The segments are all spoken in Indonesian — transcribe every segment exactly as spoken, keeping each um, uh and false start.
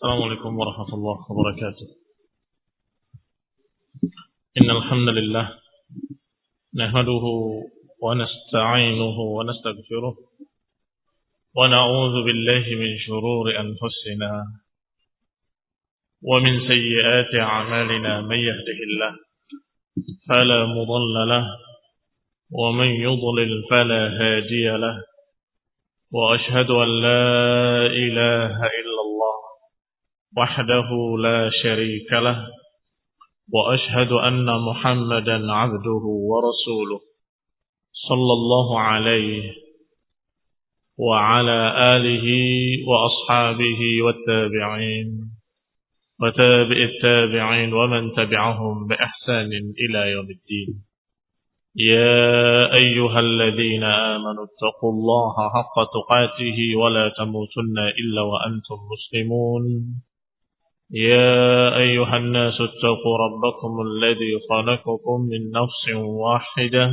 السلام عليكم ورحمة الله وبركاته. إن الحمد لله نحمده ونستعينه ونستغفره ونعوذ بالله من شرور أنفسنا ومن سيئات أعمالنا. من يهده الله فلا مضل له ومن يضلل فلا هادي له، وأشهد أن لا إله إلا الله وحده لا شريك له، وأشهد أن محمدا عبده ورسوله صلى الله عليه وعلى آله وأصحابه والتابعين وتابع التابعين ومن تبعهم بإحسان إلى يوم الدين. يا أيها الذين آمنوا اتقوا الله حق تقاته ولا تموتن إلا وأنتم مسلمون. يا أيها الناس اتقوا ربكم الذي خلقكم من نفس واحدة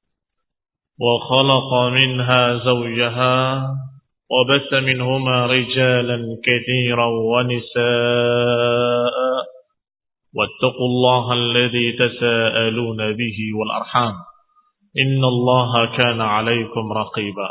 وخلق منها زوجها وبث منهما رجالا كثيرا ونساء، واتقوا الله الذي تساءلون به والأرحام إن الله كان عليكم رقيبا.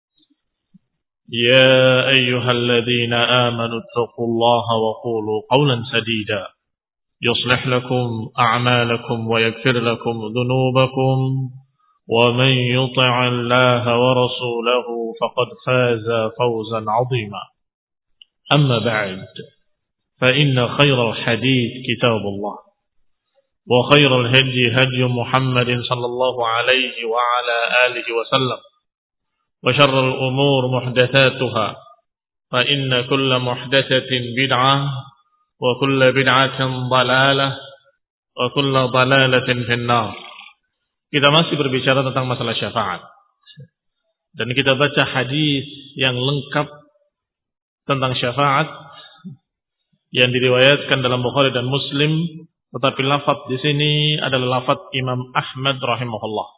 يا أيها الذين آمنوا اتقوا الله وقولوا قولا سديدا يصلح لكم أعمالكم ويغفر لكم ذنوبكم، ومن يطع الله ورسوله فقد فاز فوزا عظيما. أما بعد، فإن خير الحديث كتاب الله، وخير الهدي هدي محمد صلى الله عليه وعلى آله وسلم، وشر الأمور محدثاتها، فإن كل محدثة بدعة، وكل بدعة ضلالة، وكل ضلالة في النار. Kita masih berbicara tentang masalah syafaat, dan kita baca hadis yang lengkap tentang syafaat yang diriwayatkan dalam Bukhari dan Muslim, tetapi lafaz di sini adalah lafaz Imam Ahmad rahimahullah.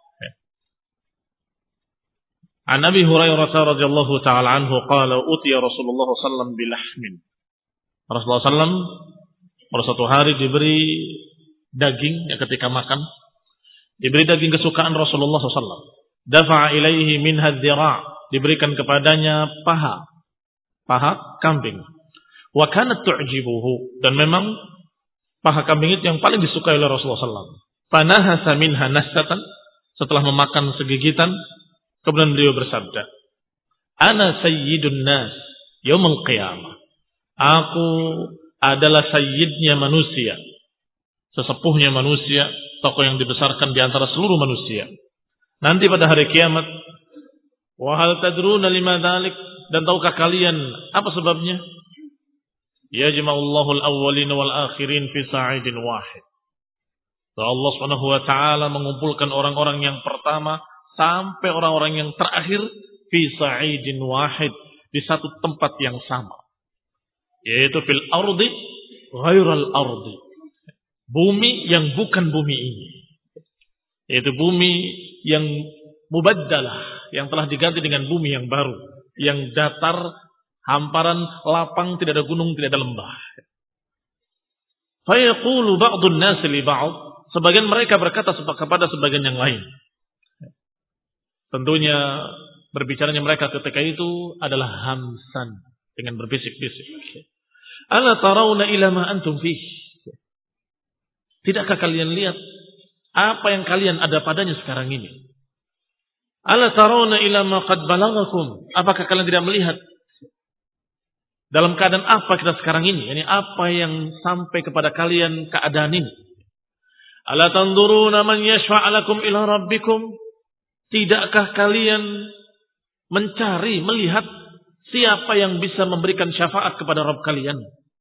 An Abi Hurairah radhiyallahu taala anhu qala utiya Rasulullah sallallahu alaihi wasallam bilahmin. Rasulullah sallallahu alaihi wasallam pada suatu hari diberi daging, ya, ketika makan diberi daging kesukaan Rasulullah sallallahu alaihi wasallam. Dafa'a ilaihi minha dzira', diberikan kepadanya paha paha kambing. Wa kanat tu'jibuhu, dan memang paha kambing itu yang paling disukai oleh Rasulullah sallallahu alaihi wasallam. Fanahasa minha nasatan, setelah memakan segigitan, kemudian beliau bersabda, Ana sayyidun nas yaumul qiyamah. Aku adalah sayyidnya manusia, sesepuhnya manusia, tokoh yang dibesarkan di antara seluruh manusia. Nanti pada hari kiamat, wa hal tadruna lima dzalik, dan tahukah kalian apa sebabnya? Yajma'ullahu al-awwalin wal akhirin fi sa'idin wahid. So, Allah Subhanahu wa taala mengumpulkan orang-orang yang pertama sampai orang-orang yang terakhir fi sa'idin wahid, di satu tempat yang sama, yaitu fil ardi ghairal ardi, bumi yang bukan bumi ini, yaitu bumi yang mubaddalah, yang telah diganti dengan bumi yang baru, yang datar, hamparan, lapang, tidak ada gunung, tidak ada lembah. Fa yaqulu ba'dun nas li ba'd, sebagian mereka berkata kepada sebagian yang lain. Tentunya berbicaranya mereka ketika itu adalah hamsan, dengan berbisik-bisik. Ala tarawna ila ma antum fih, tidakkah kalian lihat apa yang kalian ada padanya sekarang ini? Ala tarawna ila ma qad balaghakum, apakah kalian tidak melihat dalam keadaan apa kita sekarang ini? Yani apa yang sampai kepada kalian keadaan ini? Ala tanzuruna man yashfa'alakum ila rabbikum, tidakkah kalian mencari, melihat siapa yang bisa memberikan syafaat kepada Rabb kalian?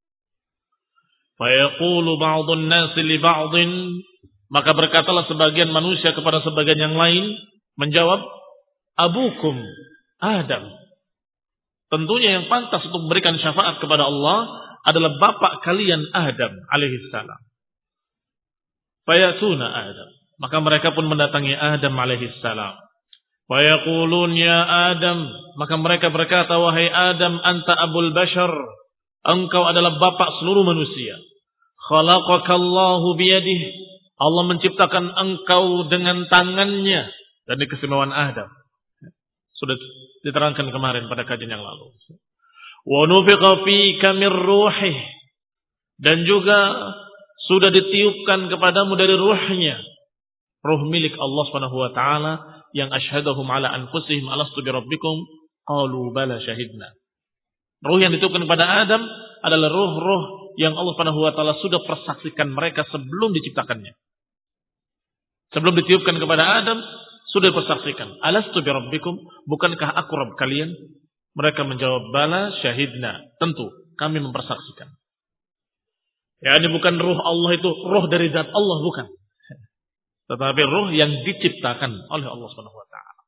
Fa yaqulu ba'dun nas li ba'din, maka berkatalah sebagian manusia kepada sebagian yang lain, menjawab, abukum Adam. Tentunya yang pantas untuk memberikan syafaat kepada Allah adalah bapak kalian Adam alaihissalam. Fayatuna Adam, maka mereka pun mendatangi Adam alaihissalam. Wa yaqulun ya Adam, maka mereka berkata, wahai Adam, anta abul bashar, Engkau adalah bapak seluruh manusia. Khalaqakallahu biyadihi. Allah menciptakan engkau dengan tangannya. Dan di keistimewaan Adam. Sudah diterangkan kemarin pada kajian yang lalu. Wa nufiqa fika min ruhih. Dan juga sudah ditiupkan kepadamu dari ruhnya. Ruh milik Allah Subhanahu wa taala yang asyhadahum ala anfusihim alastu bi rabbikum qalu bala syahidna. Ruh yang ditiupkan kepada Adam adalah ruh-ruh yang Allah Subhanahu wa taala sudah persaksikan mereka sebelum diciptakannya. Sebelum ditiupkan kepada Adam sudah persaksikan, alastu bi rabbikum, bukankah aku Rabb kalian? Mereka menjawab, bala syahidna, tentu kami mempersaksikan. Ya, ini bukan ruh Allah itu ruh dari zat Allah, bukan. Tetapi ruh yang diciptakan oleh Allah Subhanahu wa taala.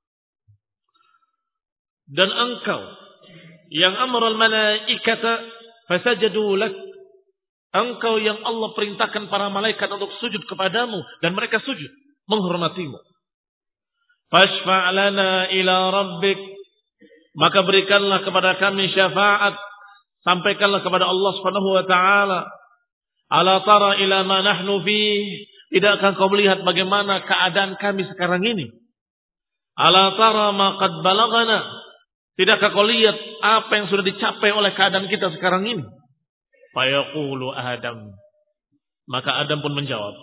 Dan engkau yang amral malaikata fasajadu lak, engkau yang Allah perintahkan para malaikat untuk sujud kepadamu dan mereka sujud menghormatimu. Fashfa' lana ila rabbik, maka berikanlah kepada kami syafaat, sampaikanlah kepada Allah Subhanahu wa taala. Ala tara ila ma nahnu fihi, tidakkah kau melihat bagaimana keadaan kami sekarang ini? Ala tara ma qad balagana, tidakkah kau lihat apa yang sudah dicapai oleh keadaan kita sekarang ini? Fayaqulu Adam, maka Adam pun menjawab,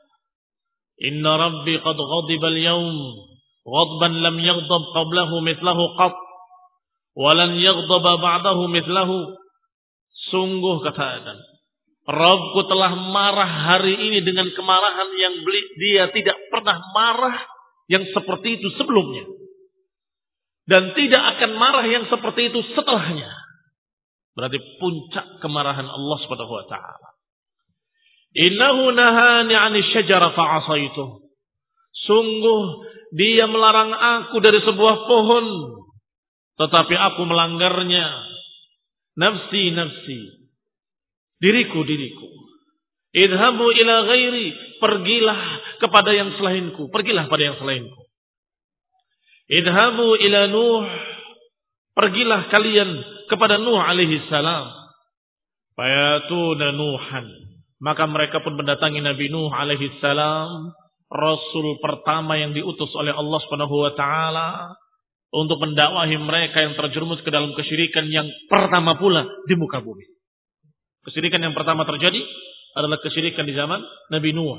inna rabbi qad ghadiba al-yawm ghadban lam yaghdab qablahu mithlahu qat wa lan yaghdaba ba'dahu mithlahu. Sungguh, kata Adam, Rabbku telah marah hari ini dengan kemarahan yang dia tidak pernah marah yang seperti itu sebelumnya. Dan tidak akan marah yang seperti itu setelahnya. Berarti puncak kemarahan Allah Subhanahu wa taala. Innahu nahani 'anil syajara fa'asaitu. Sungguh dia melarang aku dari sebuah pohon, tetapi aku melanggarnya. Nafsi nafsi. Diriku, diriku. Idhabu ila ghairi, pergilah kepada yang selainku, pergilah pada yang selainku. Idhabu ila Nuh, pergilah kalian kepada Nuh alaihi salam. Fayatuna Nuhan, maka mereka pun mendatangi Nabi Nuh alaihi salam, rasul pertama yang diutus oleh Allah Subhanahu wa taala untuk mendakwahi mereka yang terjerumus ke dalam kesyirikan yang pertama pula di muka bumi. Kesyirikan yang pertama terjadi adalah kesyirikan di zaman Nabi Nuh.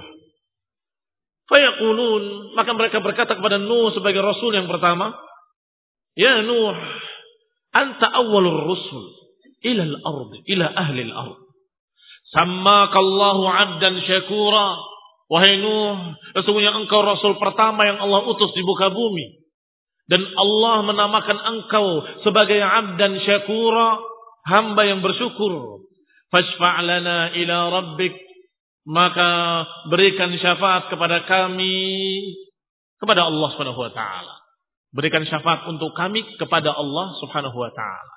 Fayaqulun, maka mereka berkata kepada Nuh sebagai rasul yang pertama, ya Nuh, anta awwalur rusul ila al-ard, ila ahli al-ard. Sammakallahu 'abdan syakura. Wahai Nuh, sesungguhnya engkau rasul pertama yang Allah utus di muka bumi. Dan Allah menamakan engkau sebagai 'abdan syakura, hamba yang bersyukur. Fashfa' lana ila rabbik, maka berikan syafaat kepada kami kepada Allah Subhanahu wa taala. Berikan syafaat untuk kami kepada Allah Subhanahu wa taala.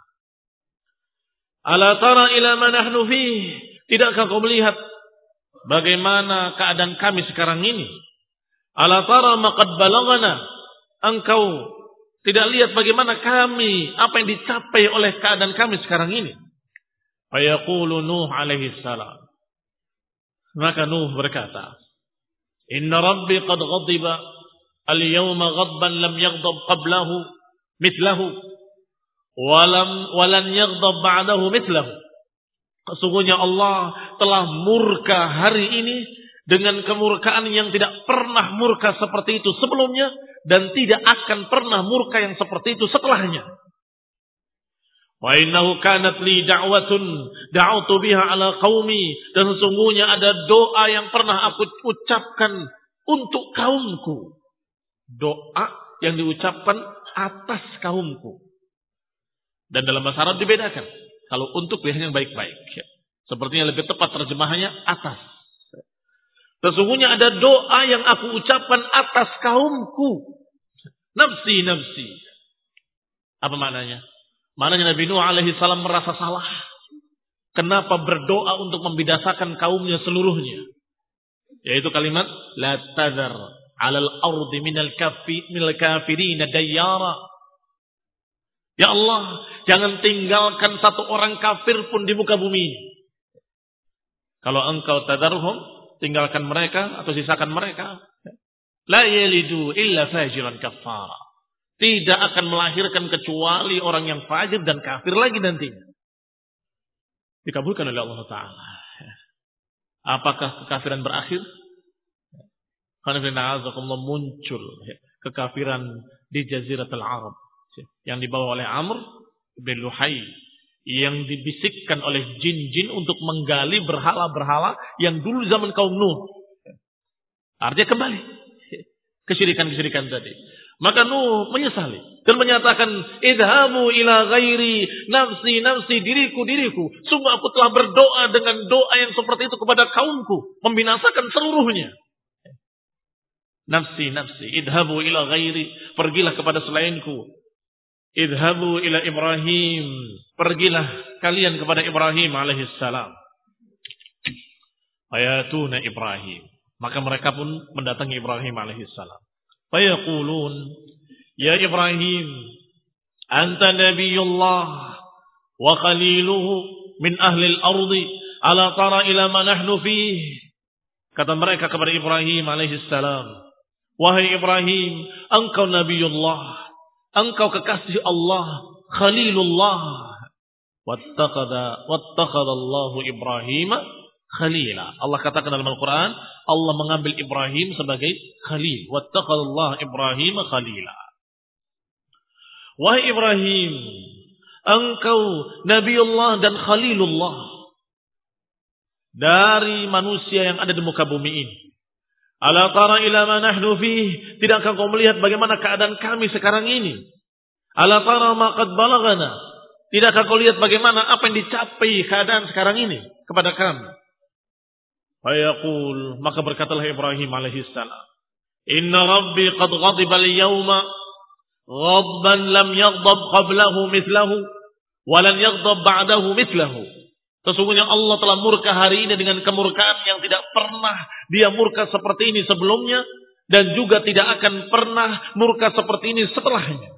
Ala tara ila ma nahnu fihi, tidakkah kau melihat bagaimana keadaan kami sekarang ini? Ala tara ma qad balagana, engkau tidak lihat bagaimana kami, apa yang dicapai oleh keadaan kami sekarang ini? Fayaqulu Nuh alaihi salam, maka Nuh berkata, inna rabbi qad ghadiba al-yawma ghadban lam yaghdab qablahu mithlahu walam walan yaghdab ba'dahu mithlahu. Sesungguhnya Allah telah murka hari ini dengan kemurkaan yang tidak pernah murka seperti itu sebelumnya dan tidak akan pernah murka yang seperti itu setelahnya. Wa innahu kanat li da'watun da'utu biha ala qaumi, dan sesungguhnya ada doa yang pernah aku ucapkan untuk kaumku. Doa yang diucapkan atas kaumku. Dan dalam bahasa Arab dibedakan. Kalau untuk biasanya baik-baik. Sepertinya lebih tepat terjemahannya atas. Sesungguhnya ada doa yang aku ucapkan atas kaumku. Nafsi, nafsi. Apa maknanya? Maknanya Nabi Nuh alaihi salam merasa salah. Kenapa berdoa untuk membinasakan kaumnya seluruhnya? Yaitu kalimat la tadhar 'alal ardi minal kafi minal kafirina dayyara. Ya Allah, jangan tinggalkan satu orang kafir pun di muka bumi ini. Kalau engkau tadarhum, tinggalkan mereka atau sisakan mereka. La yalidu illa fajiran kafara. Tidak akan melahirkan kecuali orang yang fajir dan kafir lagi nantinya. Dikabulkan oleh Allah Ta'ala. Apakah kekafiran berakhir? Karena muncul kekafiran di Jaziratul Arab yang dibawa oleh Amr bin Luhai, yang dibisikkan oleh jin-jin untuk menggali berhala-berhala yang dulu zaman kaum Nuh. Artinya kembali kesyirikan-kesyirikan tadi. Maka Nuh menyesali dan menyatakan, idhabu ila ghairi nafsi nafsi, diriku diriku. Sungguh aku telah berdoa dengan doa yang seperti itu kepada kaumku, membinasakan seluruhnya. Nafsi nafsi, idhabu ila ghairi, pergilah kepada selainku. Idhabu ila Ibrahim, pergilah kalian kepada Ibrahim alaihissalam. Ayatuna Ibrahim, maka mereka pun mendatangi Ibrahim alaihissalam. Fayaqulun, ya Ibrahim, anta nabiyullah wa khaliluhu min ahli al-ardi, ala tara ila ma nahnu fih. Kata mereka kepada Ibrahim alaihissalam, wahai Ibrahim, engkau nabiyullah, engkau kekasih Allah, khalilullah. Wattaqada wattaqada Allahu Ibrahim khalila. Allah katakan dalam Al-Quran, Allah mengambil Ibrahim sebagai khalil. Wattaqada Allah Ibrahim khalila. Wahai Ibrahim, engkau Nabiullah dan Khalilullah dari manusia yang ada di muka bumi ini. Ala tara ila ma nahnu fih, tidakkah kau melihat bagaimana keadaan kami sekarang ini? Ala tara ma qad balagana, tidakkah kau lihat bagaimana apa yang dicapai keadaan sekarang ini kepada kami? Fayaqul, maka berkatalah Ibrahim alaihi salam, inna rabbi qad ghadiba al-yawma ghadban lam yaghdab qablahu mithlahu wa lan yaghdab ba'dahu mithlahu. Sesungguhnya Allah telah murka hari ini dengan kemurkaan yang tidak pernah dia murka seperti ini sebelumnya, dan juga tidak akan pernah murka seperti ini setelahnya.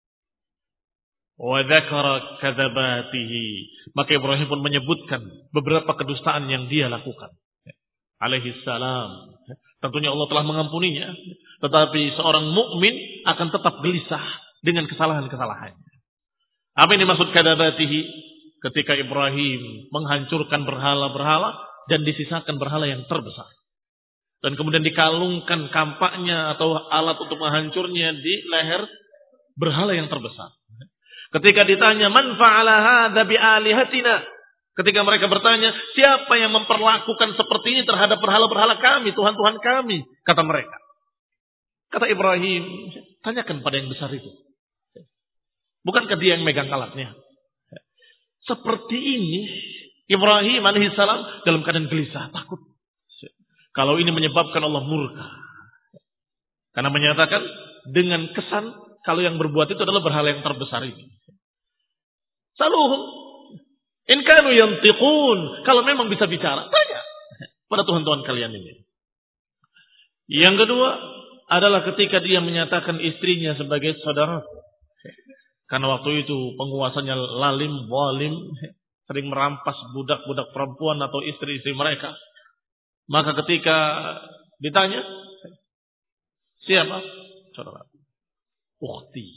Wa dzakara kadzabatihi, maka Ibrahim pun menyebutkan beberapa kedustaan yang dia lakukan alaihi salam. Tentunya Allah telah mengampuninya, tetapi seorang mukmin akan tetap gelisah dengan kesalahan-kesalahannya. Apa yang dimaksud kadzabatihi? Ketika Ibrahim menghancurkan berhala-berhala dan disisakan berhala yang terbesar, dan kemudian dikalungkan kampaknya atau alat untuk menghancurnya di leher berhala yang terbesar. Ketika ditanya, man fa'ala hadza bi alihatina, ketika mereka bertanya, siapa yang memperlakukan seperti ini terhadap berhala-berhala kami, Tuhan-Tuhan kami, kata mereka. Kata Ibrahim, tanyakan pada yang besar itu. Bukankah dia yang megang alatnya? Seperti ini Ibrahim alaihissalam dalam keadaan gelisah, takut. Kalau ini menyebabkan Allah murka. Karena menyatakan dengan kesan kalau yang berbuat itu adalah berhala yang terbesar ini. Saluhum in kanu yantiqun, kalau memang bisa bicara, tanya pada Tuhan-Tuhan kalian ini. Yang kedua adalah ketika dia menyatakan istrinya sebagai saudara. Karena waktu itu penguasanya lalim, zalim, sering merampas budak-budak perempuan atau istri-istri mereka. Maka ketika ditanya, siapa? Saudara. Ukhti.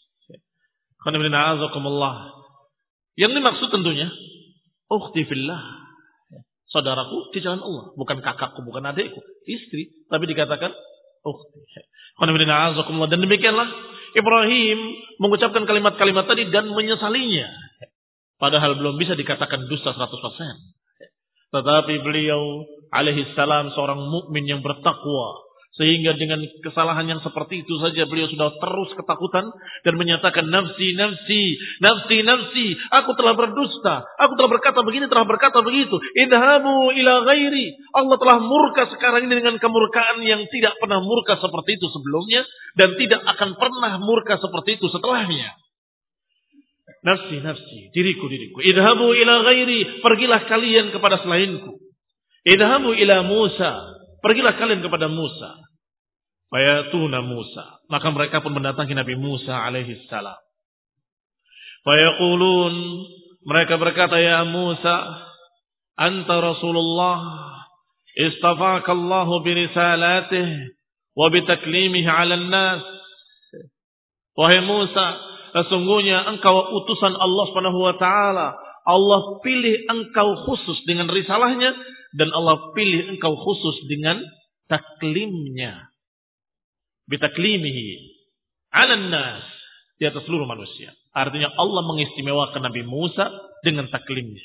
Yang dimaksud tentunya, ukhti fillah. Saudaraku di jalan Allah. Bukan kakakku, bukan adikku. Istri. Tapi dikatakan, ukhti. Dan demikianlah Ibrahim mengucapkan kalimat-kalimat tadi dan menyesalinya. Padahal belum bisa dikatakan dusta seratus persen. Tetapi beliau alaihissalam seorang mukmin yang bertakwa. Sehingga dengan kesalahan yang seperti itu saja beliau sudah terus ketakutan dan menyatakan nafsi, nafsi, nafsi, nafsi. Aku telah berdusta. Aku telah berkata begini, telah berkata begitu. Idhabu ila ghairi. Allah telah murka sekarang ini dengan kemurkaan yang tidak pernah murka seperti itu sebelumnya. Dan tidak akan pernah murka seperti itu setelahnya. Nafsi, nafsi, diriku, diriku. Idhabu ila ghairi. Pergilah kalian kepada selainku. Idhabu ila Musa. Pergilah kalian kepada Musa. Fayatuna Musa. Maka mereka pun mendatangi Nabi Musa alaihi salam. Fayaqulun, mereka berkata, ya Musa, anta Rasulullah, istafaka Allah birisalatih wa bitaklimihi 'ala an-nas. Wahai Musa, sesungguhnya engkau utusan Allah Subhanahu wa taala. Allah pilih engkau khusus dengan risalahnya dan Allah pilih engkau khusus dengan taklimnya. Bitaklimihi 'ala an-nas, di atas seluruh manusia. Artinya Allah mengistimewakan Nabi Musa dengan taklimnya.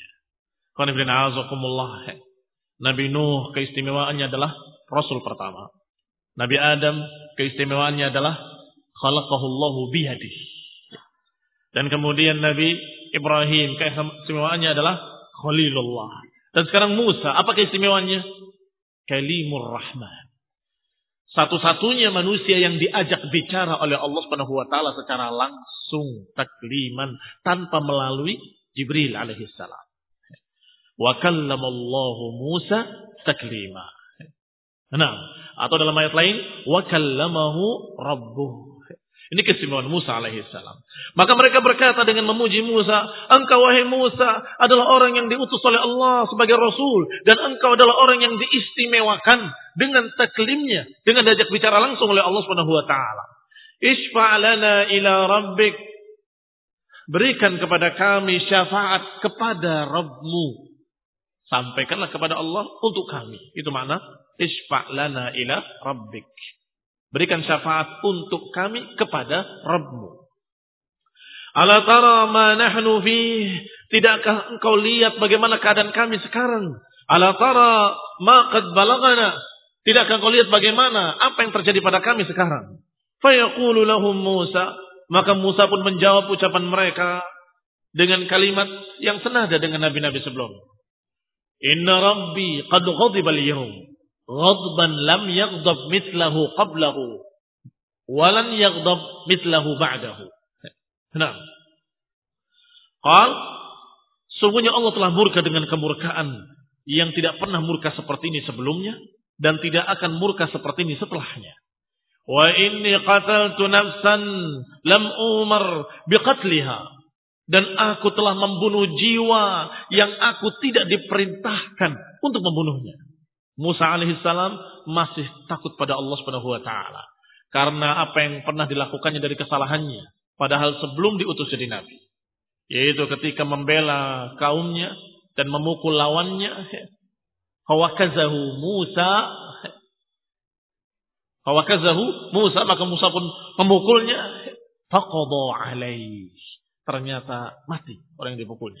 Nabi Nuh keistimewaannya adalah Rasul pertama. Nabi Adam keistimewaannya adalah khalaqahullahu biyadih. Dan kemudian Nabi Ibrahim keistimewaannya adalah Khalilullah. Dan sekarang Musa, apa keistimewaannya? Kalimur Rahman. Satu-satunya manusia yang diajak bicara oleh Allah Subhanahu wa taala secara langsung, takliman, tanpa melalui Jibril alaihi salam. Wa kallamallahu Musa taklima. Nah, atau dalam ayat lain, wa kallamahu rabbuh. Ini keistimewaan Musa alaihi salam. Maka mereka berkata dengan memuji Musa, engkau wahai Musa adalah orang yang diutus oleh Allah sebagai Rasul. Dan engkau adalah orang yang diistimewakan dengan taklimnya. Dengan diajak bicara langsung oleh Allah subhanahu wa ta'ala. Ishfa'lana ila rabbik. Berikan kepada kami syafaat kepada Rabbmu. Sampaikanlah kepada Allah untuk kami. Itu makna ishfa'lana ila rabbik. Berikan syafaat untuk kami kepada Rabbmu. Ala tara ma nahnu fih. Tidakkah engkau lihat bagaimana keadaan kami sekarang? Ala tara ma qad balagana. Tidakkah engkau lihat bagaimana apa yang terjadi pada kami sekarang? Fayaqulu lahum Musa. Maka Musa pun menjawab ucapan mereka dengan kalimat yang senada dengan nabi-nabi sebelumnya. Inna rabbi qad ghadiba al-yawm. Ghadban lam yaghdab mithlahu qablahu walan yaghdab mithlahu ba'dahu. Nah. Qal, sungguhnya Allah telah murka dengan kemurkaan yang tidak pernah murka seperti ini sebelumnya dan tidak akan murka seperti ini setelahnya. Wa inni qataltu nafsan lam umar biqatliha, dan aku telah membunuh jiwa yang aku tidak diperintahkan untuk membunuhnya. Musa alaihissalam masih takut pada Allah subhanahu wa ta'ala. Karena apa yang pernah dilakukannya dari kesalahannya. Padahal sebelum diutus jadi nabi. Yaitu ketika membela kaumnya dan memukul lawannya. Hawakazahu Musa. Hawakazahu Musa. Maka Musa pun memukulnya. Faqadha alaih. Ternyata mati orang yang dipukulnya.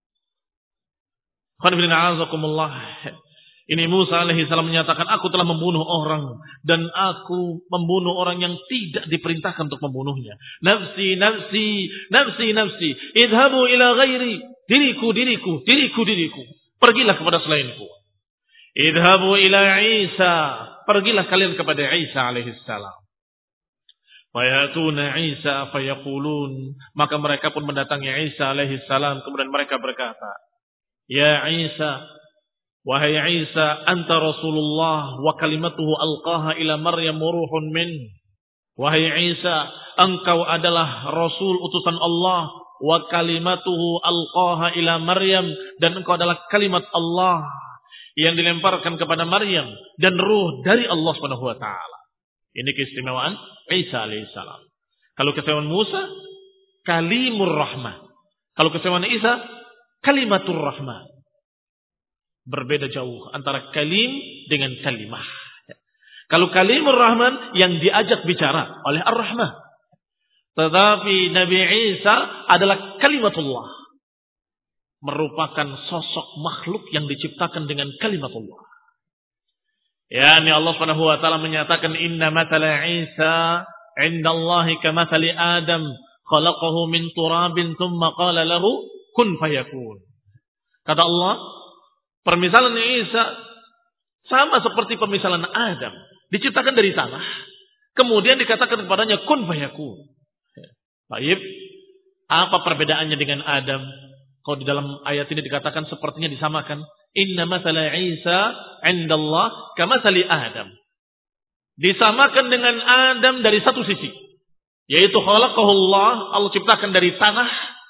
Qanibina'azakumullah. Ini Musa alaihi salam menyatakan, aku telah membunuh orang. Dan aku membunuh orang yang tidak diperintahkan untuk membunuhnya. Nafsi, nafsi, nafsi, nafsi. Idhabu ila ghairi. Diriku, diriku, diriku, diriku. Pergilah kepada selainku. Idhabu ila Isa. Pergilah kalian kepada Isa alaihi salam. Fayatuna Isa fayaqulun. Maka mereka pun mendatangi Isa alaihi salam. Kemudian mereka berkata, ya Isa, wahai Isa, anta Rasulullah wa kalimatuhu alqaha ila Maryam ruhun min. Wahai Isa, engkau adalah Rasul utusan Allah wa kalimatuhu alqaha ila Maryam, dan engkau adalah kalimat Allah yang dilemparkan kepada Maryam dan ruh dari Allah Subhanahu wa taala. Ini keistimewaan Isa alaihissalam. Kalau keistimewaan Musa, kalimur rahman. Kalau keistimewaan Isa, kalimatur rahman. Berbeda jauh antara kalim dengan kalimah. Kalau kalimur rahman yang diajak bicara oleh ar-rahman. Tetapi Nabi Isa adalah kalimatullah. Merupakan sosok makhluk yang diciptakan dengan kalimatullah. Ya, ini Allah Subhanahu wa taala menyatakan inna mathala Isa 'indallahi kamathali Adam khalaqahu min turabin thumma qala lahu kun fayakun. Kata Allah, permisalan Isa sama seperti permisalan Adam. Diciptakan dari tanah. Kemudian dikatakan kepadanya kun fayakun. Baik. Apa perbedaannya dengan Adam? Kalau di dalam ayat ini dikatakan sepertinya disamakan. Inna mathala Isa 'indallah kamathali Adam. Disamakan dengan Adam dari satu sisi. Yaitu khalaqahu Allah. Allah ciptakan dari tanah.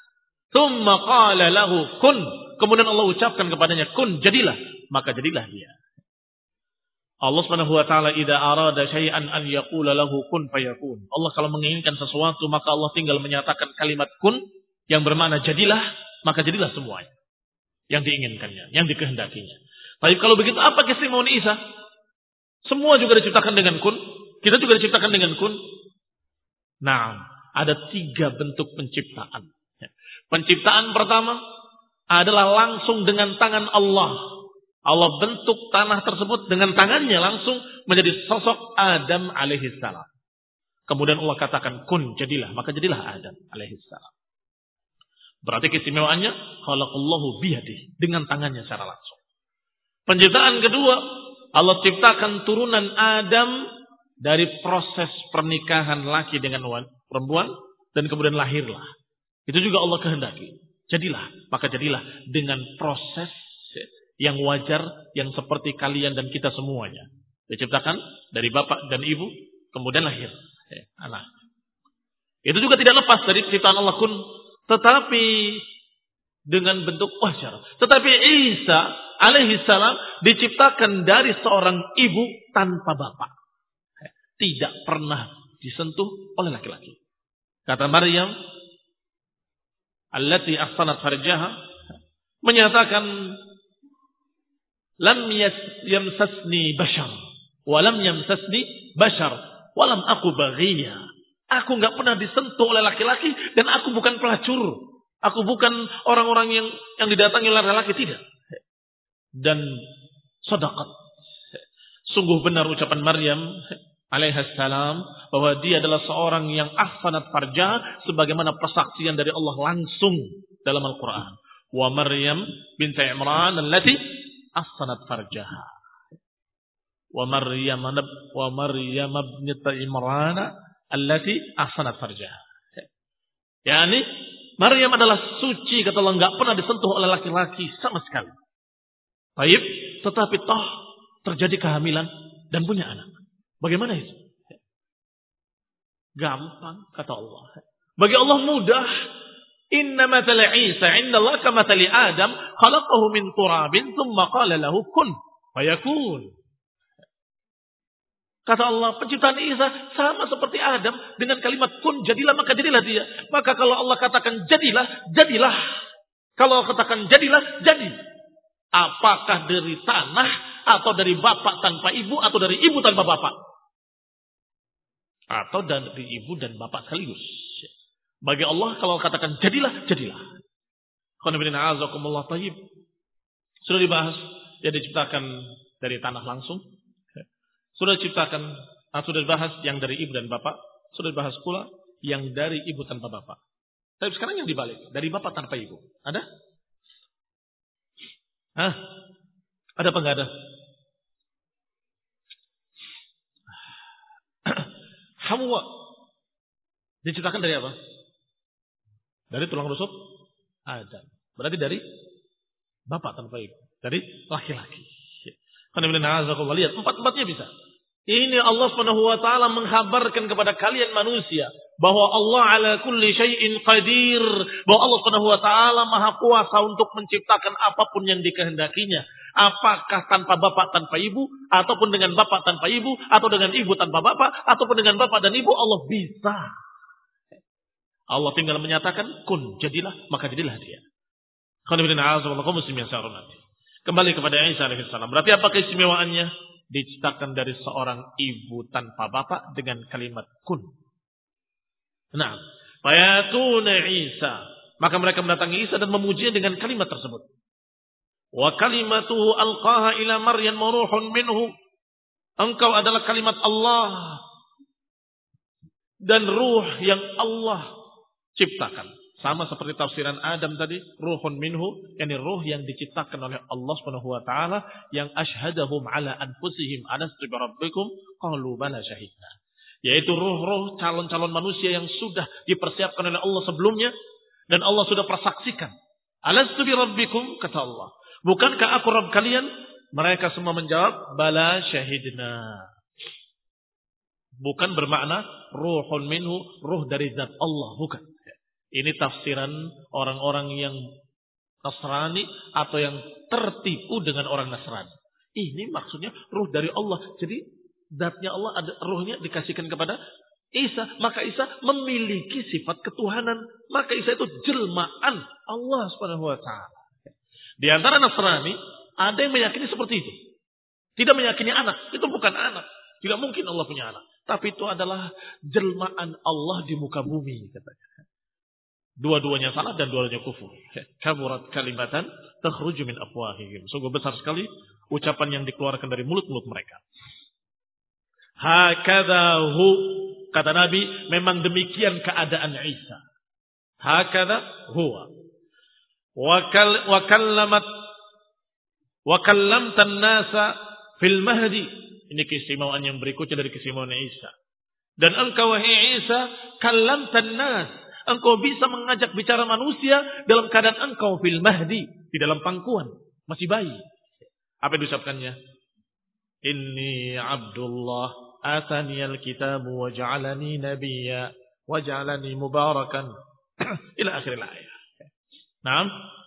Tsumma qala lahu kun. Kemudian Allah ucapkan kepadanya kun, jadilah, maka jadilah dia. Allah Subhanahu wa taala idza arada syai'an an yaqula lahu kun fayakun. Allah kalau menginginkan sesuatu maka Allah tinggal menyatakan kalimat kun yang bermakna jadilah, maka jadilah semuanya yang diinginkannya, yang dikehendakinya. Tapi kalau begitu apa keistimewaan Isa? Semua juga diciptakan dengan kun, kita juga diciptakan dengan kun. Nah, ada tiga bentuk penciptaan. Penciptaan pertama adalah langsung dengan tangan Allah. Allah bentuk tanah tersebut dengan tangannya langsung menjadi sosok Adam alaihissalam. Kemudian Allah katakan kun, jadilah, maka jadilah Adam alaihissalam. Berarti keistimewaannya khalaqallahu biyadihi, dengan tangannya secara langsung. Penciptaan kedua, Allah ciptakan turunan Adam dari proses pernikahan laki dengan perempuan dan kemudian lahirlah. Itu juga Allah kehendaki. Jadilah, maka jadilah dengan proses yang wajar, yang seperti kalian dan kita semuanya. Diciptakan dari bapak dan ibu, kemudian lahir eh, anak. Itu juga tidak lepas dari ciptaan Allah kun, tetapi dengan bentuk wajar. Tetapi Isa alaihissalam diciptakan dari seorang ibu tanpa bapak. Tidak pernah disentuh oleh laki-laki. Kata Maryam, allati ahsanat farjaha, menyatakan lam yamsasni bashar wa lam yamsasni bashar wa lam aku baghiya. Aku enggak pernah disentuh oleh laki-laki dan aku bukan pelacur. Aku bukan orang-orang yang yang didatangi oleh laki-laki, tidak. Dan sadaqat. Sungguh benar ucapan Maryam alaihissalam bahwa dia adalah seorang yang ahsanat farja, sebagaimana persaksian dari Allah langsung dalam Al-Quran. Wa Maryam binti Imran allati ahsanat farjaha. Wa Maryam wa Maryam binti Imran allati ahsanat farjaha. Yani Maryam adalah suci, kata Allah, enggak pernah disentuh oleh laki-laki sama sekali. Baik, tetapi toh terjadi kehamilan dan punya anak. Bagaimana itu? Gampang, kata Allah. Bagi Allah mudah. Inna mathala Isa indallahi kamathali Adam khalaqahu min turabin thumma qala lahu kun fayakun. Kata Allah, penciptaan Isa sama seperti Adam dengan kalimat kun, jadilah, maka jadilah dia. Maka kalau Allah katakan jadilah, jadilah. Kalau Allah katakan jadilah, jadi. Apakah dari tanah atau dari bapak tanpa ibu atau dari ibu tanpa bapak? Atau dari ibu dan bapak sekaligus. Bagi Allah kalau katakan jadilah, jadilah. Sudah dibahas, dia diciptakan dari tanah langsung. Sudah diciptakan, atau sudah dibahas yang dari ibu dan bapak. Sudah dibahas pula yang dari ibu tanpa bapak. Tapi sekarang yang dibalik, dari bapak tanpa ibu. Ada? Hah? Ada apa enggak ada? Hawa diciptakan dari apa? Dari tulang rusuk Adam. Berarti dari bapak tanpa ibu, dari laki-laki. Lihat, empat-empatnya bisa. Ini Allah Subhanahu wa taala menghabarkan kepada kalian manusia bahwa Allah ala kulli syai'in qadir, bahwa Allah Subhanahu wa taala maha kuasa untuk menciptakan apapun yang dikehendakinya. Apakah tanpa bapak tanpa ibu, ataupun dengan bapak tanpa ibu, atau dengan ibu tanpa bapak, ataupun dengan bapak dan ibu, Allah bisa. Allah tinggal menyatakan kun, jadilah, maka jadilah dia. Kembali kepada Isa alaihissalam. Berarti apa keistimewaannya? Diciptakan dari seorang ibu tanpa bapak dengan kalimat kun. Nah, fayatuna Isa, maka mereka mendatangi Isa dan memujinya dengan kalimat tersebut. Wa kalimatuhu alqaha ila Maryam ruhun minhu. Engkau adalah kalimat Allah dan ruh yang Allah ciptakan. Sama seperti tafsiran Adam tadi, ruhun minhu, yakni ruh yang diciptakan oleh Allah Subhanahu wa taala, yang asyhadahum ala anfusihim alastu bi rabbikum qalu bala syahidna. Yaitu ruh-ruh calon-calon manusia yang sudah dipersiapkan oleh Allah sebelumnya dan Allah sudah persaksikan. Alastu bi rabbikum, kata Allah, bukankah aku Rabb kalian? Mereka semua menjawab bala syahidna. Bukan bermakna ruhun minhu, ruh dari zat Allah, bukan. Ini tafsiran orang-orang yang Nasrani atau yang tertipu dengan orang Nasrani. Ini maksudnya ruh dari Allah. Jadi zatnya Allah ada, ruhnya dikasihkan kepada Isa. Maka Isa memiliki sifat ketuhanan. Maka Isa itu jelmaan Allah subhanahu wa taala. Di antara Nasrani ada yang meyakini seperti itu. Tidak meyakini anak. Itu bukan anak. Tidak mungkin Allah punya anak. Tapi itu adalah jelmaan Allah di muka bumi katanya. Dua-duanya salah dan dua-duanya kufur. Kaburat kalimatan takhruju min afwahihim. Sungguh besar sekali ucapan yang dikeluarkan dari mulut-mulut mereka. Hakadahu, kata Nabi, memang demikian keadaan Isa. Hakada huwa. Wa kallamat wa kallamtan nasa fil mahdi. Ini keistimewaan yang berikutnya dari keistimewaan Isa. Dan engkau wahai Isa kallamtan nas, engkau bisa mengajak bicara manusia dalam keadaan engkau fil mahdi, di dalam pangkuan, masih bayi. Apa yang diucapkannya? Inni Abdullah ataniyal kitabu wa ja'alani nabiyya wa ja'alani mubarakan ila akhir ayat. Naam.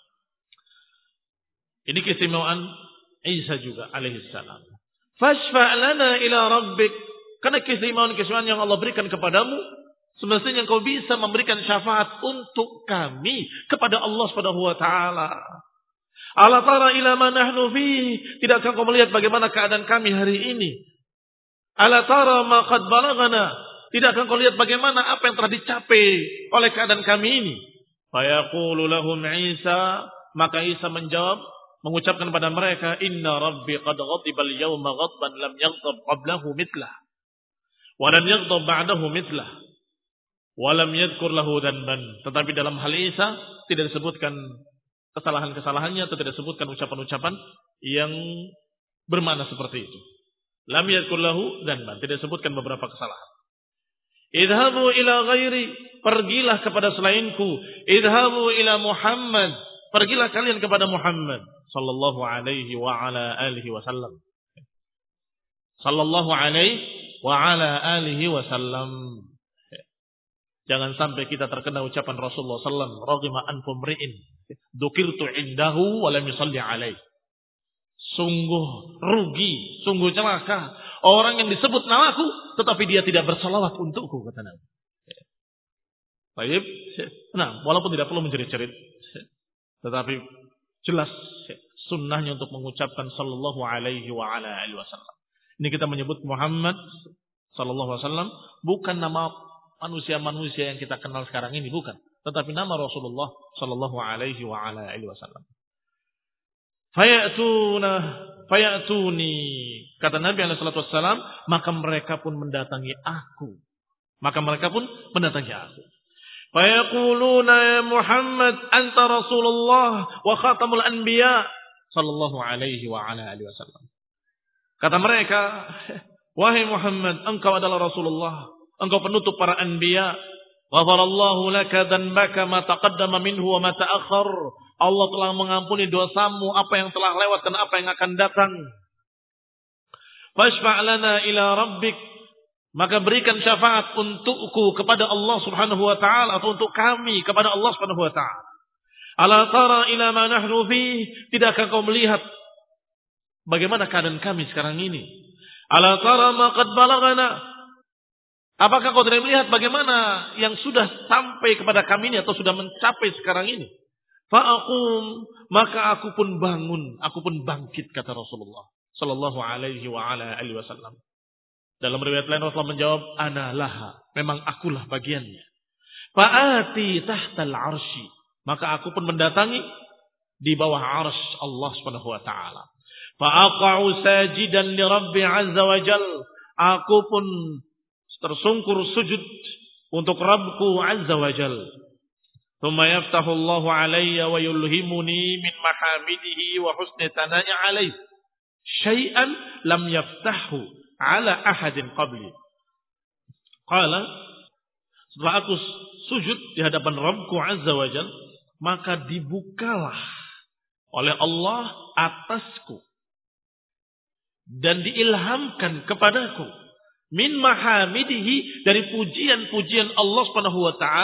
Ini keistimewaan Isa juga alaihi salam. Fashfa' lana ila rabbik. Karena keistimewaan-keistimewaan yang Allah berikan kepadamu, semestinya engkau bisa memberikan syafaat untuk kami kepada Allah Subhanahu wa taala. Ala tara ila ma nahnu fi? Tidakkah kau melihat bagaimana keadaan kami hari ini? Ala tara ma qad balagana? Tidakkah kau lihat bagaimana apa yang telah dicapai oleh keadaan kami ini? Fa yaqulu lahum Isa, maka Isa menjawab, mengucapkan kepada mereka, inna rabbi qad ghadiba al-yawma ghadban lam yaghdab qablahu mithlah wa lam yaghdab ba'dahu mithlah wa lam yadhkur lahu dhanban. Tetapi dalam hal Isa tidak disebutkan kesalahan-kesalahannya atau tidak disebutkan ucapan-ucapan yang bermakna seperti itu. Lam yadhkur lahu dhanban, tidak disebutkan beberapa kesalahan. Idhabu ila ghairi, pergilah kepada selainku. Idhabu ila Muhammad, pergilah kalian kepada Muhammad sallallahu alaihi wa ala alihi wasallam. Sallallahu alaihi wa ala alihi wasallam. Jangan sampai kita terkena ucapan Rasulullah sallallahu alaihi wasallam, raghima anfum ri'in dzukirtu indahu wa lam yusalli alaihi. Sungguh rugi, sungguh celaka orang yang disebut namaku tetapi dia tidak bersalawat untukku, kata Nabi. Baik. Nah, walaupun tidak perlu menjerit-jerit, tetapi jelas sunnahnya untuk mengucapkan sallallahu alaihi wa ala alihi wasallam. Ini kita menyebut Muhammad sallallahu alaihi wasallam bukan nama manusia-manusia yang kita kenal sekarang ini, bukan, tetapi nama Rasulullah sallallahu alaihi wa ala alihi wasallam. Fayatuna fayatuni, kata Nabi alaihi salatu wasallam, maka mereka pun mendatangi aku. Maka mereka pun mendatangi aku. Fayaquluna ya Muhammad anta Rasulullah wa khatamul anbiya sallallahu alaihi wa ala alihi wasallam. Kata mereka, wahai Muhammad, engkau adalah Rasulullah, engkau penutup para anbiya. Ghafarallahu laka dhanbaka ma taqaddama minhu wa ma ta'akhkhar. Allah telah mengampuni dosamu, apa yang telah lewat dan apa yang akan datang. Fashfa' lana ila rabbik, maka berikan syafaat untukku kepada Allah Subhanahu wa taala, atau untuk kami kepada Allah Subhanahu wa taala. Ala tara ila ma nahnu fi? Tidakkah kau melihat bagaimana keadaan kami sekarang ini? Ala tara ma qad balagana? Apakah kau tidak melihat bagaimana yang sudah sampai kepada kami ini atau sudah mencapai sekarang ini? Fa'aqum, maka aku pun bangun, aku pun bangkit, kata Rasulullah sallallahu alaihi wa ala alihi wasallam. Dalam riwayat lain Rasulullah menjawab, ana laha, memang akulah bagiannya. Fa'ati tahtal arsy, maka aku pun mendatangi di bawah arsy Allah Subhanahu wa taala. Fa'aqa'u sajidan li Rabbi azza wa jal, aku pun tersungkur sujud untuk Rabbku azza wa jal. Thumma yaftahu Allahu alayya wa yulhimuni min mahamidihi wa husni tana'i alayhi syai'an lam yaftahu ala ahadin qabli. Qala, setelah aku sujud di hadapan Rabbku azza wa jal, maka dibukalah oleh Allah atasku dan diilhamkan kepadaku min mahamidihi, dari pujian-pujian Allah Subhanahu wa taala,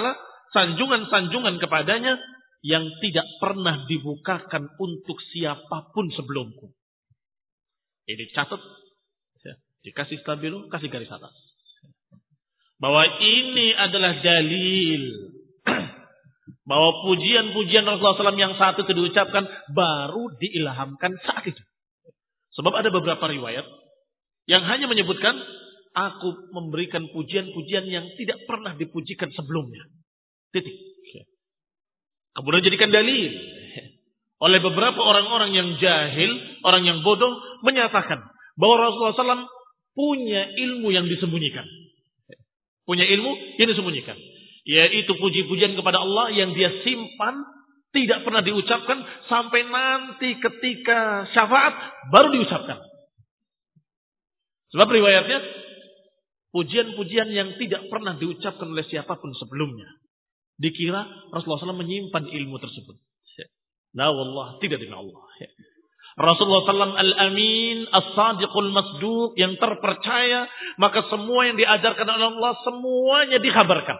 sanjungan-sanjungan kepadanya yang tidak pernah dibukakan untuk siapapun sebelumku. Ini catat, dikasih stabilo, kasih garis atas. Bahwa ini adalah dalil bahwa pujian-pujian Rasulullah shallallahu alaihi wasallam yang saat itu diucapkan baru diilhamkan saat itu. Sebab ada beberapa riwayat yang hanya menyebutkan aku memberikan pujian-pujian yang tidak pernah dipujikan sebelumnya. Titik. Kemudian jadikan dalil oleh beberapa orang-orang yang jahil, orang yang bodoh, menyatakan bahwa Rasulullah shallallahu alaihi wasallam punya ilmu yang disembunyikan. Punya ilmu yang disembunyikan. Yaitu puji-pujian kepada Allah yang dia simpan, tidak pernah diucapkan, sampai nanti ketika syafaat baru diucapkan. Sebab riwayatnya, pujian-pujian yang tidak pernah diucapkan oleh siapapun sebelumnya. Dikira Rasulullah shallallahu alaihi wasallam menyimpan ilmu tersebut. La wallah, tidak dengan Allah. Rasulullah shallallahu alaihi wasallam al-amin, as-sadiqul masduq, yang terpercaya, maka semua yang diajarkan oleh Allah semuanya dikhabarkan.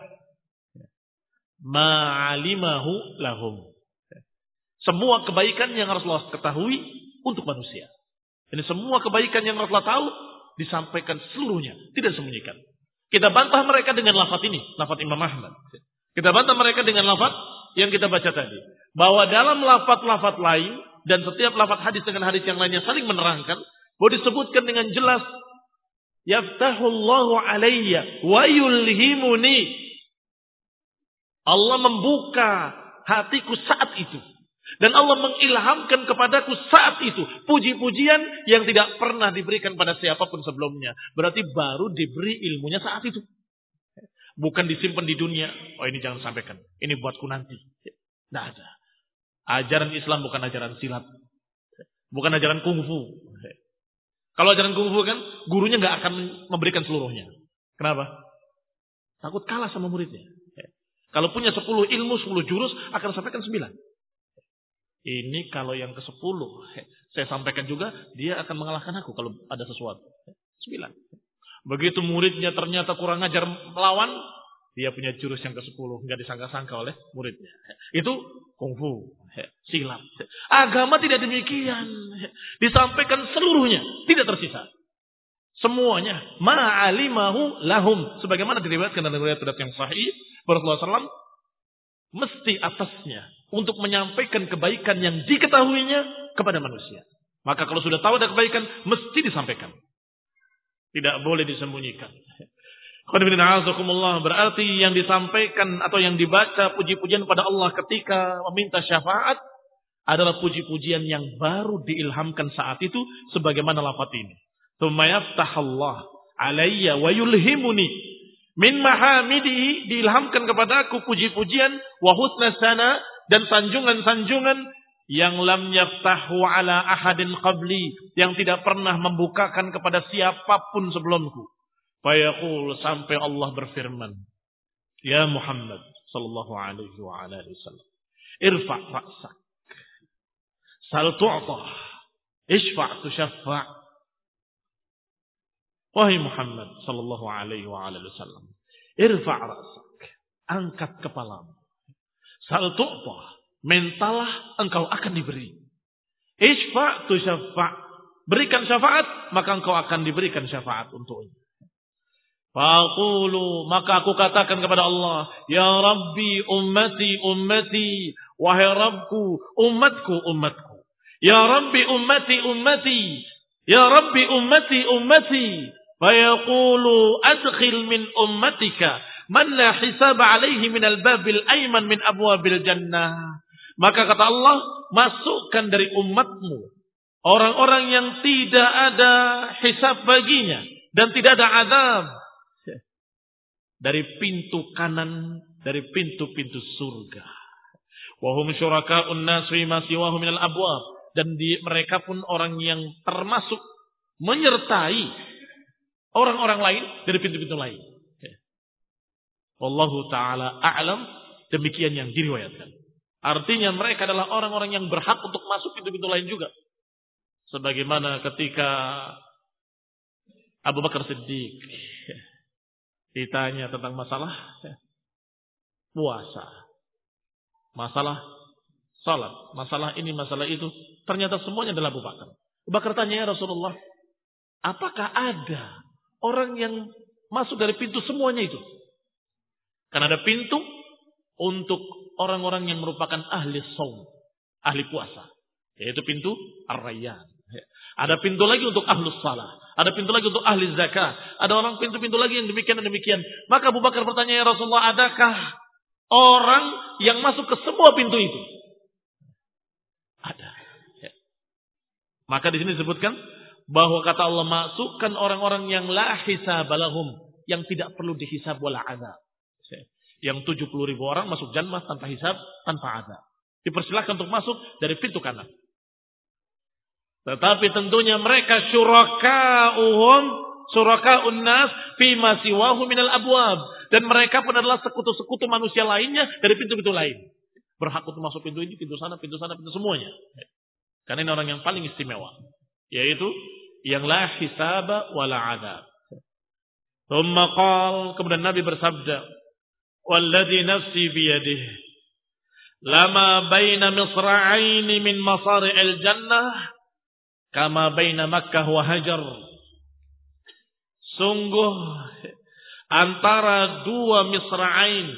Ma'alimahu lahum. Semua kebaikan yang Rasulullah ketahui untuk manusia. Ini semua kebaikan yang Rasulullah tahu disampaikan seluruhnya, tidak disembunyikan. Kita bantah mereka dengan lafaz ini, lafaz Imam Ahmad. Kita bantah mereka dengan lafaz yang kita baca tadi, bahwa dalam lafaz-lafaz lain dan setiap lafaz hadis dengan hadis yang lainnya saling menerangkan, bahwa disebutkan dengan jelas, yaftahullahu alayya wa yulhimuni. Allah membuka hatiku saat itu. Dan Allah mengilhamkan kepadaku saat itu. Puji-pujian yang tidak pernah diberikan pada siapapun sebelumnya. Berarti baru diberi ilmunya saat itu. Bukan disimpan di dunia. Oh, ini jangan sampaikan. Ini buatku nanti. Tidak ada. Ajaran Islam bukan ajaran silat. Bukan ajaran kungfu. Kalau ajaran kungfu kan, gurunya nggak akan memberikan seluruhnya. Kenapa? Takut kalah sama muridnya. Kalau punya sepuluh ilmu, sepuluh jurus, akan sampaikan sembilan. Ini kalau yang ke sepuluh, saya sampaikan juga, dia akan mengalahkan aku kalau ada sesuatu. Sembilan. Begitu muridnya ternyata kurang ajar melawan, dia punya jurus yang ke sepuluh. Nggak disangka-sangka oleh muridnya. Itu kungfu, silat. Agama tidak demikian. Disampaikan seluruhnya, tidak tersisa. Semuanya. Ma'alimahu lahum. Sebagaimana diriwayatkan dalam riwayat yang sahih, Rasulullah shallallahu alaihi wasallam mesti atasnya untuk menyampaikan kebaikan yang diketahuinya kepada manusia. Maka kalau sudah tahu ada kebaikan, mesti disampaikan. Tidak boleh disembunyikan. Berarti yang disampaikan atau yang dibaca puji-pujian pada Allah ketika meminta syafaat adalah puji-pujian yang baru diilhamkan saat itu sebagaimana lafaz ini. Tsumma yaftahallah alayya wa yulhimuni. Min mahamidi, diilhamkan kepadaku puji-pujian, wa husna sana, dan sanjungan-sanjungan yang lam yaftahu ala ahadin qabli, yang tidak pernah membukakan kepada siapapun sebelumku. Fayaqul, sampai Allah berfirman, ya Muhammad sallallahu alaihi wa alihi wasallam, irfa' ra'sak, sal tu'tah, ishfa' tushaffa'. Wahai Muhammad sallallahu alaihi wa alihi wasallam, irfa' ra'sak, angkat kepalamu. Sal tu'tah, mintalah engkau akan diberi. Ishfa' tushaffa', berikan syafaat, maka engkau akan diberikan syafaat untuknya. Faqulu, maka aku katakan kepada Allah, ya Rabbi ummati ummati, wahai Rabbku umatku umatku. Ya Rabbi ummati ummati, ya Rabbi ummati ummati. Fayaqulu adkhil min ummatika man la hisab alaihi min al-babil ayman min abwabil jannah. Maka kata Allah, masukkan dari umatmu orang-orang yang tidak ada hisab baginya dan tidak ada azab dari pintu kanan, dari pintu-pintu surga. Wa hum syuraka'un nas fi ma siwahu min al-abwab, dan di, mereka pun orang yang termasuk menyertai orang-orang lain dari pintu-pintu lain. Wallahu ta'ala a'lam, demikian yang diriwayatkan. Artinya mereka adalah orang-orang yang berhak untuk masuk pintu-pintu lain juga. Sebagaimana ketika Abu Bakar Siddiq ditanya tentang masalah puasa, masalah salat, masalah ini, masalah itu. Ternyata semuanya adalah Abu Bakar. Abu Bakar tanya, ya Rasulullah, apakah ada orang yang masuk dari pintu semuanya itu? Karena ada pintu untuk orang-orang yang merupakan ahli shaum, ahli puasa, yaitu pintu Ar-Rayyan. Ada pintu lagi untuk ahlus salah, ada pintu lagi untuk ahli zakat, ada orang pintu-pintu lagi yang demikian dan demikian. Maka Abu Bakar bertanya, ya Rasulullah, adakah orang yang masuk ke semua pintu itu? Ada. Ya. Maka di sini disebutkan bahwa kata Allah, masukkan orang-orang yang la hisabalahum, yang tidak perlu dihisab wala azab. Yang tujuh puluh ribu orang masuk jannah tanpa hisab, tanpa azab. Dipersilahkan untuk masuk dari pintu kanan. Tetapi tentunya mereka syuraka'uhum, syuraka'un nas fima siwahu minal abwab. Dan mereka pun adalah sekutu-sekutu manusia lainnya dari pintu-pintu lain. Berhak untuk masuk pintu ini, pintu sana, pintu sana, pintu semuanya. Karena ini orang yang paling istimewa. Yaitu yang la hisaba wala azab. Thumma qal, kemudian Nabi bersabda, walladhi nafsi biyadih, lama baina misra'aini min masari'il jannah, kama baina Makkah wa Hajar. Sungguh antara dua misra'ain,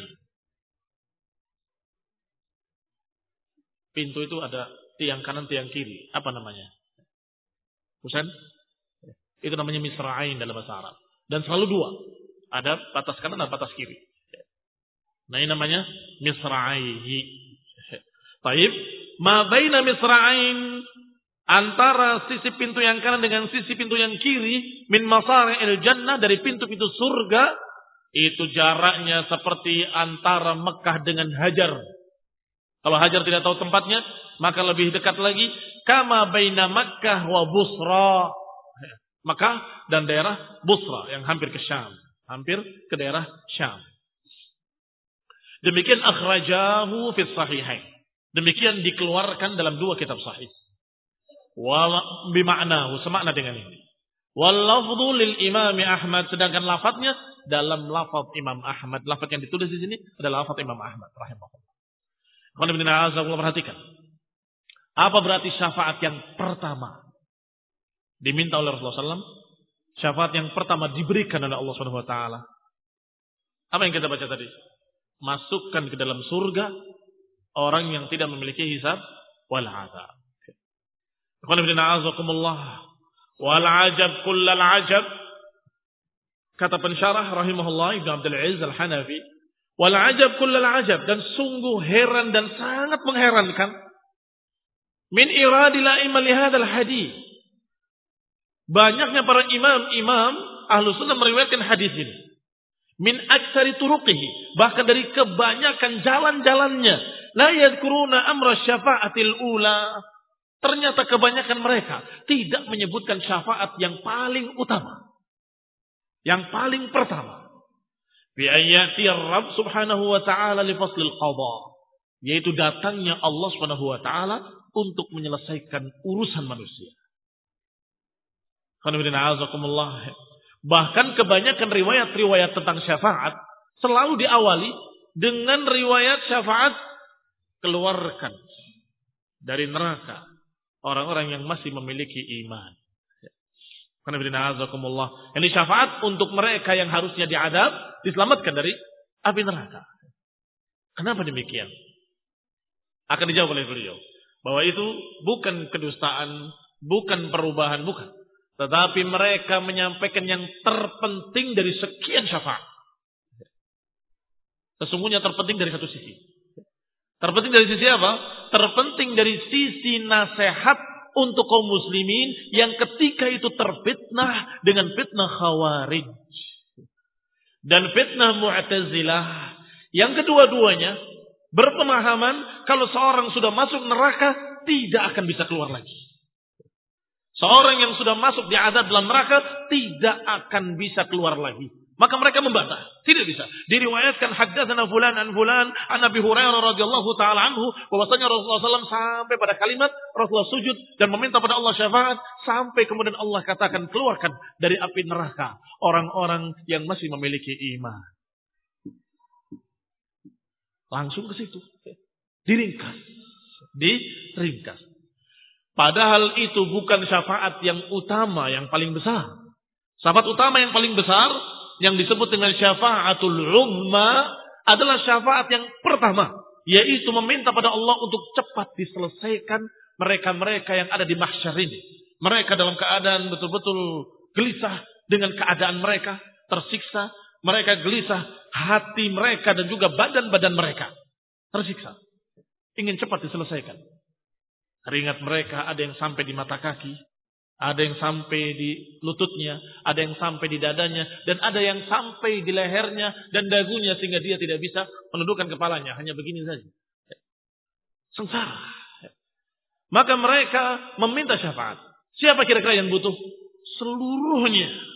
pintu itu ada tiang kanan, tiang kiri. Apa namanya? Husain? Itu namanya misra'ain dalam bahasa Arab. Dan selalu dua. Ada batas kanan dan batas kiri. Nah ini namanya misra'aihi. Baik. Ma baina misra'ain, antara sisi pintu yang kanan dengan sisi pintu yang kiri, min masari'il jannah, dari pintu-pintu surga, itu jaraknya seperti antara Mekah dengan Hajar. Kalau Hajar tidak tahu tempatnya, maka lebih dekat lagi, kama baina Makkah wa Busra. Makkah dan daerah Busra yang hampir ke Syam, hampir ke daerah Syam. Demikian akhrajahu fi sahihain. Demikian dikeluarkan dalam dua kitab sahih. Wa bima'nahu, semakna dengan ini. Wal lafdhu lil Imam Ahmad, sedangkan lafadznya dalam lafaz Imam Ahmad. Lafaz yang ditulis di sini adalah lafaz Imam Ahmad rahimahullah. Qul inna a'udzu, perhatikan. Apa berarti syafaat yang pertama diminta oleh Rasulullah sallallahu alaihi wasallam? Syafaat yang pertama diberikan oleh Allah Subhanahu wa taala. Apa yang kita baca tadi? Masukkan ke dalam surga orang yang tidak memiliki hisab wal azab. Qul inna a'udzukumullah wal ajab kullal ajab. Kata pensyarah rahimahullah Ibnu Abdul Aziz Al-Hanafi, wal ajab kullal ajab, dan sungguh heran dan sangat mengherankan, min iradil a'imma li hadzal hadis. Banyaknya para imam-imam Ahlus Sunnah meriwayatkan hadis ini. Min aktsari turuqihi, bahkan dari kebanyakan jalan-jalannya, la yadhkuruna amra syafa'atil ula. Ternyata kebanyakan mereka tidak menyebutkan syafaat yang paling utama, yang paling pertama. Bi ayati Rabb subhanahu wa ta'ala li faslil qadha, yaitu datangnya Allah subhanahu wa ta'ala untuk menyelesaikan urusan manusia. Bahkan kebanyakan riwayat-riwayat tentang syafaat selalu diawali dengan riwayat syafaat keluarkan dari neraka orang-orang yang masih memiliki iman. Ini syafaat untuk mereka yang harusnya diadab, diselamatkan dari api neraka. Kenapa demikian? Akan dijawab oleh beliau bahwa itu bukan kedustaan, bukan perubahan, bukan. Tetapi mereka menyampaikan yang terpenting dari sekian syafaat. Sesungguhnya terpenting dari satu sisi. Terpenting dari sisi apa? Terpenting dari sisi nasihat untuk kaum muslimin yang ketika itu terfitnah dengan fitnah Khawarij dan fitnah Mu'tazilah, yang kedua-duanya berpemahaman kalau seorang sudah masuk neraka tidak akan bisa keluar lagi. Seorang yang sudah masuk di azab dalam neraka tidak akan bisa keluar lagi. Maka mereka membantah, tidak bisa. Diriwayatkan haddatsana fulan an fulan an Abi Hurairah radhiyallahu taala anhu, bahwasanya Rasulullah sallallahu alaihi wasallam sampai pada kalimat Rasulullah sujud dan meminta pada Allah syafaat, sampai kemudian Allah katakan keluarkan dari api neraka orang-orang yang masih memiliki iman. Langsung ke situ. Diringkas. Diringkas. Padahal itu bukan syafaat yang utama, yang paling besar. Syafaat utama yang paling besar, yang disebut dengan syafaatul uzma, adalah syafaat yang pertama. Yaitu meminta pada Allah untuk cepat diselesaikan mereka-mereka yang ada di mahsyar ini. Mereka dalam keadaan betul-betul gelisah dengan keadaan mereka, tersiksa. Mereka gelisah, hati mereka dan juga badan-badan mereka tersiksa. Ingin cepat diselesaikan. Keringat mereka ada yang sampai di mata kaki, ada yang sampai di lututnya, ada yang sampai di dadanya, dan ada yang sampai di lehernya dan dagunya sehingga dia tidak bisa menundukkan kepalanya. Hanya begini saja. Sengsara. Maka mereka meminta syafaat. Siapa kira-kira yang butuh? Seluruhnya.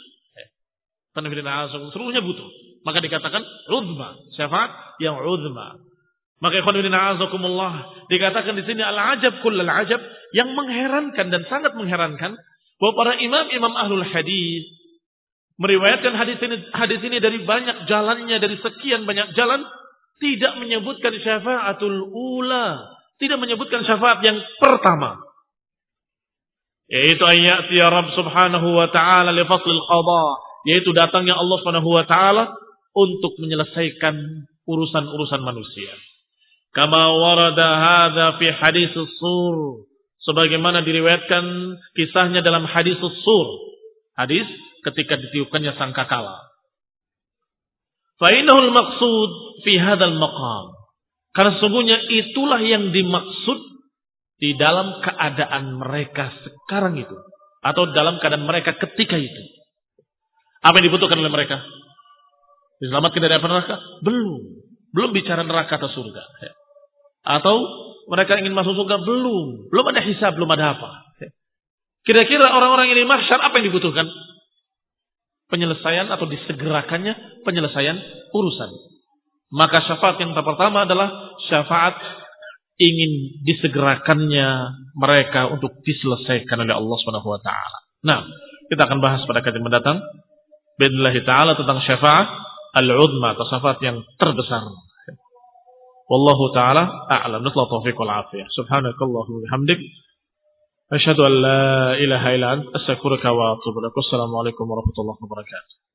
Seluruhnya butuh. Maka dikatakan uzma, syafaat yang uzma. Maka ikhwan fillah azakumullah, dikatakan di sini al-ajab kullal ajab, yang mengherankan dan sangat mengherankan bahwa para imam-imam ahlul hadis meriwayatkan hadis ini hadis ini dari banyak jalannya, dari sekian banyak jalan, tidak menyebutkan syafaatul ula, tidak menyebutkan syafaat yang pertama. Yaitu ayati ya Rabb subhanahu wa ta'ala li faslil qada, yaitu datangnya Allah subhanahu wa ta'ala untuk menyelesaikan urusan-urusan manusia. Kama warada hadza fi hadis as-sur, sebagaimana diriwayatkan kisahnya dalam hadis as-sur, hadis ketika ditiupkannya sangkakala. Fa innahu al-maqsud fi hadzal maqam, karena sesungguhnya itulah yang dimaksud di dalam keadaan mereka sekarang itu, atau dalam keadaan mereka ketika itu. Apa yang dibutuhkan oleh mereka? Diselamatkan dari api neraka? Belum. Belum bicara neraka atau surga. Atau mereka ingin masuk surga? Belum. Belum ada hisab, belum ada apa. Kira-kira orang-orang ini mahsyar apa yang dibutuhkan? Penyelesaian atau disegerakannya penyelesaian urusan. Maka syafaat yang pertama adalah syafaat ingin disegerakannya mereka untuk diselesaikan oleh Allah Subhanahu wa taala. Nah, kita akan bahas pada kajian mendatang billahi taala tentang syafaat al-uzma, atau syafaat yang terbesar. Wallahu taala a'lam. Nasallahu taufiq wal afiyah. Subhanakallahumma wa bihamdik asyhadu an la ilaha illa anta astaghfiruka wa atubu ilaik. Assalamualaikum warahmatullahi wabarakatuh.